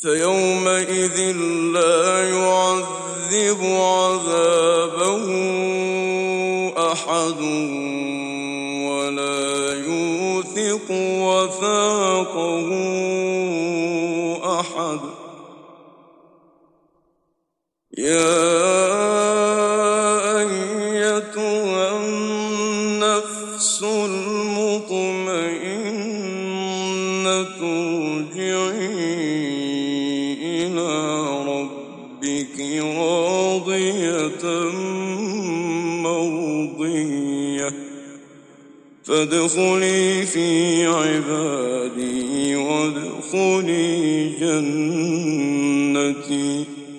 فيومئذ لا يعذب عذابه أحد ولا يوثق وثاقه أحد. يا أيتها النفس المطمئنة ارجعي إلى ربك راضية مرضية فادخلي في عبادي وادخلي جنتي.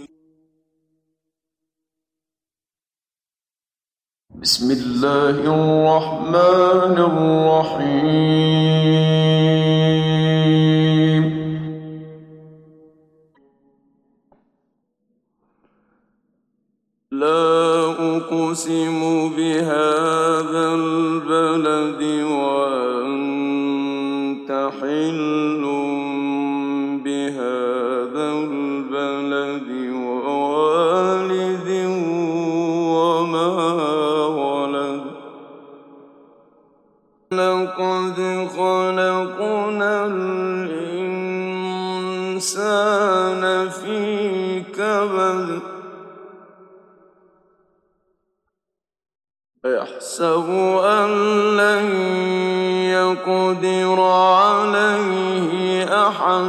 بسم الله الرحمن الرحيم. لا أقسم بهذا البلد وأنت حل بهذا البلد ووالد وما ولد. لقد خلقنا الإنسان في كبد يحسب أن لن يقدر عليه أحد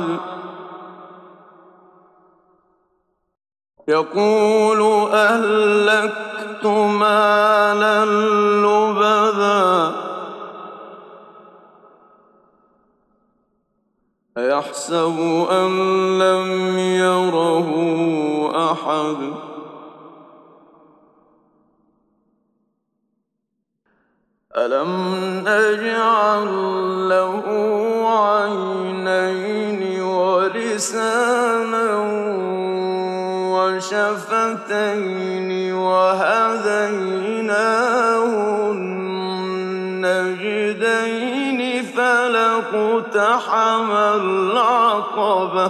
يقول أهلكت مالا لبدا يحسب أن لم يره أحد ألم نجعل له عينين ولسانا وشفتين وهديناه النجدين فلاقتحم العقبة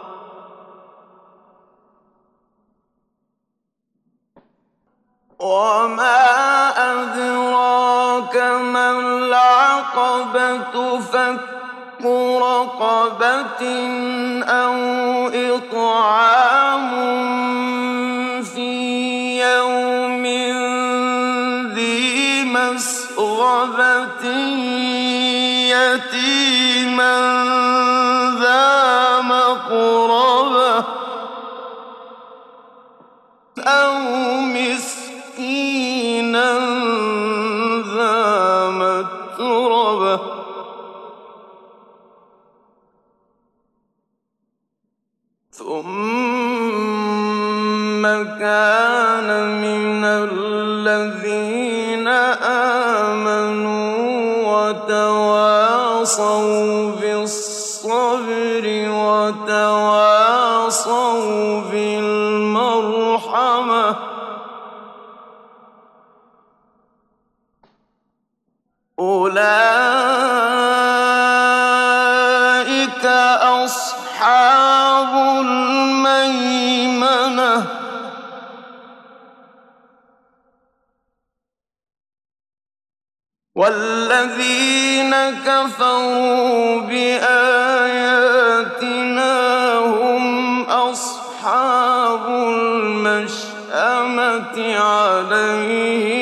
وما أدراك ما العقبة فك رقبة أو إطعام في يوم ذي مسغبة يتيما ذا مقربة أو مسكينا ذا متربة ثم كان من الذين آمنوا وتواصوا بالصبر وتواصوا بالمرحمة أولئك أصحاب الميمنة والذين كفروا بآياتنا هم أصحاب المشأمة عليهم